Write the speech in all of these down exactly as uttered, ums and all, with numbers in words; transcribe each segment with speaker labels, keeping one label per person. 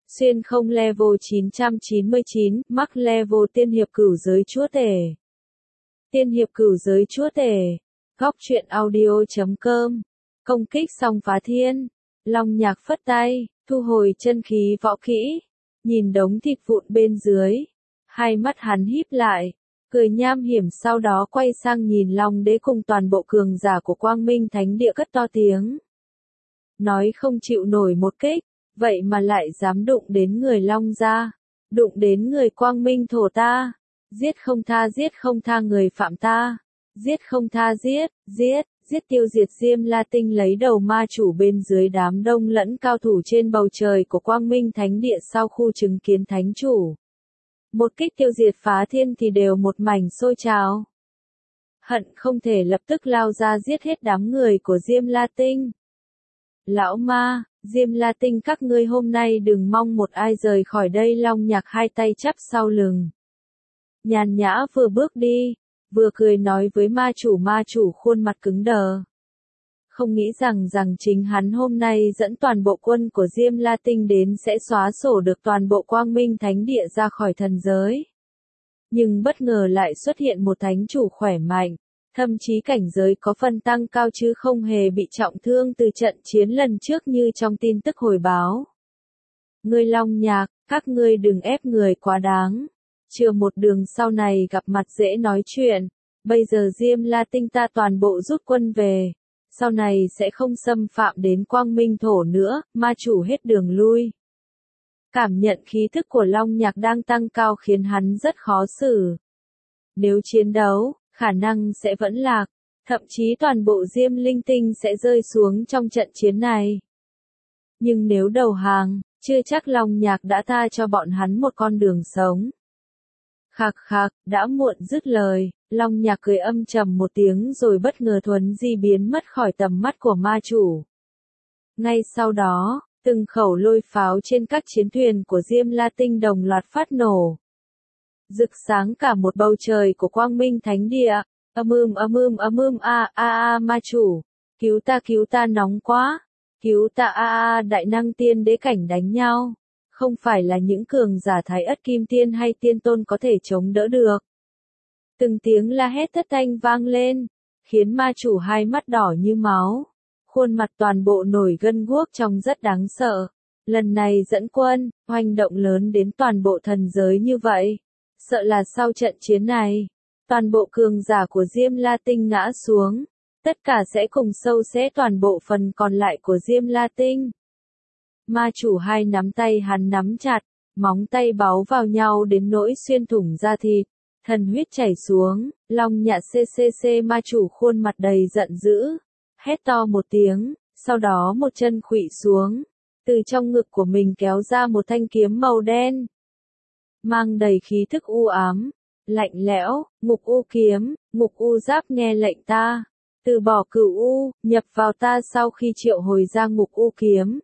Speaker 1: Xuyên không level chín trăm chín mươi chín, mắc level tiên hiệp cửu giới chúa tể. Tiên hiệp cửu giới chúa tể. Góc truyện audio chấm com. Công kích xong phá thiên. Long Nhạc phất tay, thu hồi chân khí võ kỹ. Nhìn đống thịt vụn bên dưới. Hai mắt hắn híp lại. Cười nham hiểm, sau đó quay sang nhìn Long Đế cùng toàn bộ cường giả của Quang Minh Thánh Địa cất to tiếng. Nói không chịu nổi một kích, vậy mà lại dám đụng đến người Long gia, đụng đến người Quang Minh thổ ta, giết không tha giết không tha người phạm ta, giết không tha giết, giết, giết tiêu diệt Diêm La Tinh lấy đầu ma chủ bên dưới đám đông lẫn cao thủ trên bầu trời của Quang Minh Thánh Địa sau khu chứng kiến thánh chủ. Một kích tiêu diệt phá thiên thì đều một mảnh sôi trào. Hận không thể lập tức lao ra giết hết đám người của Diêm La Tinh. Lão ma, Diêm La Tinh các ngươi hôm nay đừng mong một ai rời khỏi đây. Long Nhạc hai tay chắp sau lưng. Nhàn nhã vừa bước đi, vừa cười nói với ma chủ. Ma chủ khuôn mặt cứng đờ. Không nghĩ rằng rằng chính hắn hôm nay dẫn toàn bộ quân của Diêm La Tinh đến sẽ xóa sổ được toàn bộ Quang Minh Thánh Địa ra khỏi thần giới. Nhưng bất ngờ lại xuất hiện một thánh chủ khỏe mạnh, thậm chí cảnh giới có phần tăng cao chứ không hề bị trọng thương từ trận chiến lần trước như trong tin tức hồi báo. Ngươi Long Nhạc, các ngươi đừng ép người quá đáng. Chưa một đường sau này gặp mặt dễ nói chuyện, bây giờ Diêm La Tinh ta toàn bộ rút quân về. Sau này sẽ không xâm phạm đến Quang Minh thổ nữa, ma chủ hết đường lui. Cảm nhận khí thức của Long Nhạc đang tăng cao khiến hắn rất khó xử. Nếu chiến đấu, khả năng sẽ vẫn lạc, thậm chí toàn bộ Diêm Linh Tinh sẽ rơi xuống trong trận chiến này. Nhưng nếu đầu hàng, chưa chắc Long Nhạc đã tha cho bọn hắn một con đường sống. Khạc khạc, đã muộn dứt lời, Long Nhạc cười âm trầm một tiếng rồi bất ngờ thuấn di biến mất khỏi tầm mắt của ma chủ. Ngay sau đó, từng khẩu lôi pháo trên các chiến thuyền của Diêm La Tinh đồng loạt phát nổ. Rực sáng cả một bầu trời của Quang Minh Thánh Địa. Âm ưm âm ưm âm ưm a a a ma chủ, cứu ta cứu ta nóng quá, cứu ta a a đại năng tiên đế cảnh đánh nhau. Không phải là những cường giả Thái Ất Kim Tiên hay Tiên Tôn có thể chống đỡ được. Từng tiếng la hét thất thanh vang lên, khiến ma chủ hai mắt đỏ như máu, khuôn mặt toàn bộ nổi gân guốc trông rất đáng sợ. Lần này dẫn quân, hoành động lớn đến toàn bộ thần giới như vậy, sợ là sau trận chiến này, toàn bộ cường giả của Diêm La Tinh ngã xuống, tất cả sẽ cùng sâu xé toàn bộ phần còn lại của Diêm La Tinh. Ma chủ hai nắm tay hắn nắm chặt, móng tay báu vào nhau đến nỗi xuyên thủng da thịt, thần huyết chảy xuống. Long Nhạc ccc ma chủ khuôn mặt đầy giận dữ, hét to một tiếng, sau đó một chân khuỵu xuống, từ trong ngực của mình kéo ra một thanh kiếm màu đen, mang đầy khí thức u ám, lạnh lẽo. Ngục u kiếm, ngục u giáp nghe lệnh ta, từ bỏ cửu u, nhập vào ta. Sau khi triệu hồi ra ngục u kiếm,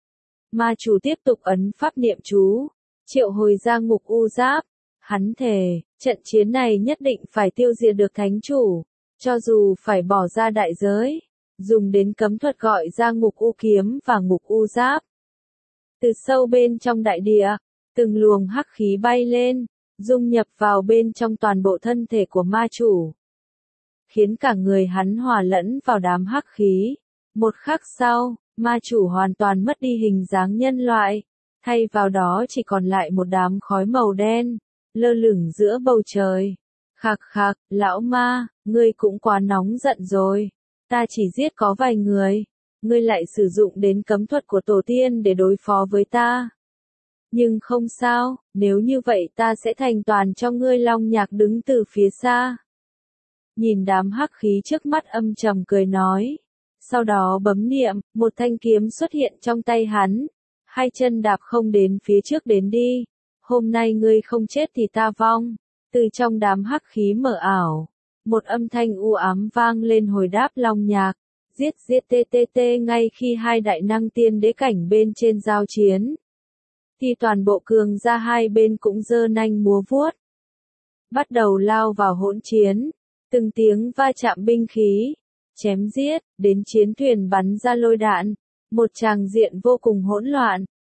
Speaker 1: ma chủ tiếp tục ấn pháp niệm chú, triệu hồi ra ngục u giáp. Hắn thề, trận chiến này nhất định phải tiêu diệt được thánh chủ, cho dù phải bỏ ra đại giới, dùng đến cấm thuật gọi ra ngục u kiếm và ngục u giáp. Từ sâu bên trong đại địa, từng luồng hắc khí bay lên, dung nhập vào bên trong toàn bộ thân thể của ma chủ, khiến cả người hắn hòa lẫn vào đám hắc khí. Một khắc sau, ma chủ hoàn toàn mất đi hình dáng nhân loại, thay vào đó chỉ còn lại một đám khói màu đen, lơ lửng giữa bầu trời. Khạc khạc, lão ma, ngươi cũng quá nóng giận rồi, ta chỉ giết có vài người, ngươi lại sử dụng đến cấm thuật của tổ tiên để đối phó với ta. Nhưng không sao, nếu như vậy ta sẽ thành toàn cho ngươi. Long Nhạc đứng từ phía xa, nhìn đám hắc khí trước mắt âm trầm cười nói. Sau đó bấm niệm, một thanh kiếm xuất hiện trong tay hắn, hai chân đạp không đến phía trước đến đi. Hôm nay ngươi không chết thì ta vong. Từ trong đám hắc khí mờ ảo, một âm thanh u ám vang lên hồi đáp Long Nhạc. Giết giết tê tê tê. Ngay khi hai đại năng tiên đế cảnh bên trên giao chiến, thì toàn bộ cường gia hai bên cũng giơ nanh múa vuốt, bắt đầu lao vào hỗn chiến. Từng tiếng va chạm binh khí, chém giết, đến chiến thuyền bắn ra lôi đạn, một tràng diện vô cùng hỗn loạn.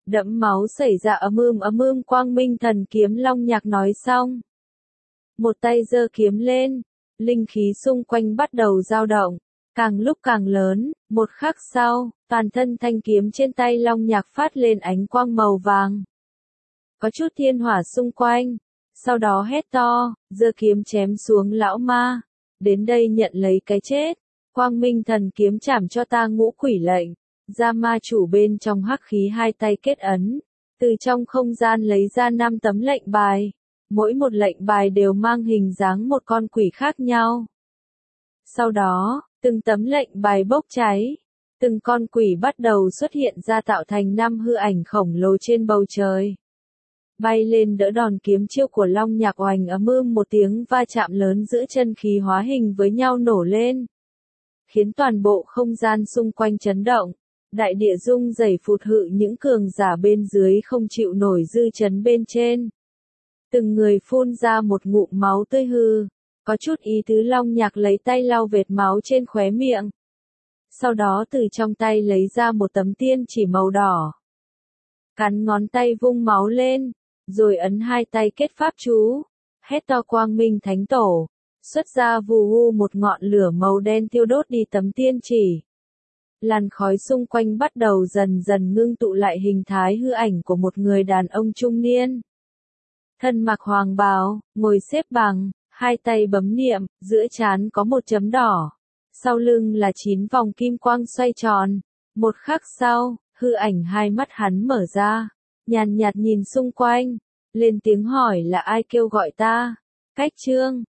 Speaker 1: Đẫm máu xảy ra ầm ưm ầm ưm quang minh thần kiếm long nhạc nói xong. Một tay giơ kiếm lên, linh khí xung quanh bắt đầu dao động, càng lúc càng lớn, một khắc sau, toàn thân thanh kiếm trên tay long nhạc phát lên ánh quang màu vàng. Có chút thiên hỏa xung quanh, sau đó hét to, giơ kiếm chém xuống lão ma, đến đây nhận lấy cái chết, quang minh thần kiếm chảm cho ta ngũ quỷ lệnh, ra ma chủ bên trong hắc khí hai tay kết ấn, từ trong không gian lấy ra năm tấm lệnh bài, mỗi một lệnh bài đều mang hình dáng một con quỷ khác nhau. Sau đó, từng tấm lệnh bài bốc cháy, từng con quỷ bắt đầu xuất hiện ra tạo thành năm hư ảnh khổng lồ trên bầu trời. Bay lên đỡ đòn kiếm chiêu của long nhạc oành ầm ưm một tiếng va chạm lớn giữa chân khí hóa hình với nhau nổ lên. Khiến toàn bộ không gian xung quanh chấn động, đại địa rung rẩy phụt hự những cường giả bên dưới không chịu nổi dư chấn bên trên. Từng người phun ra một ngụm máu tươi hư, có chút ý tứ long nhạc lấy tay lau vệt máu trên khóe miệng. Sau đó từ trong tay lấy ra một tấm tiên chỉ màu đỏ. Cắn ngón tay vung máu lên, rồi ấn hai tay kết pháp chú, hét to quang minh thánh tổ, xuất ra vù hu một ngọn lửa màu đen thiêu đốt đi tấm tiên chỉ. Làn khói xung quanh bắt đầu dần dần ngưng tụ lại hình thái hư ảnh của một người đàn ông trung niên. Thân mặc hoàng bào, ngồi xếp bằng, hai tay bấm niệm, giữa trán có một chấm đỏ. Sau lưng là chín vòng kim quang xoay tròn. Một khắc sau, hư ảnh hai mắt hắn mở ra, nhàn nhạt nhìn xung quanh, lên tiếng hỏi là ai kêu gọi ta. Cách chương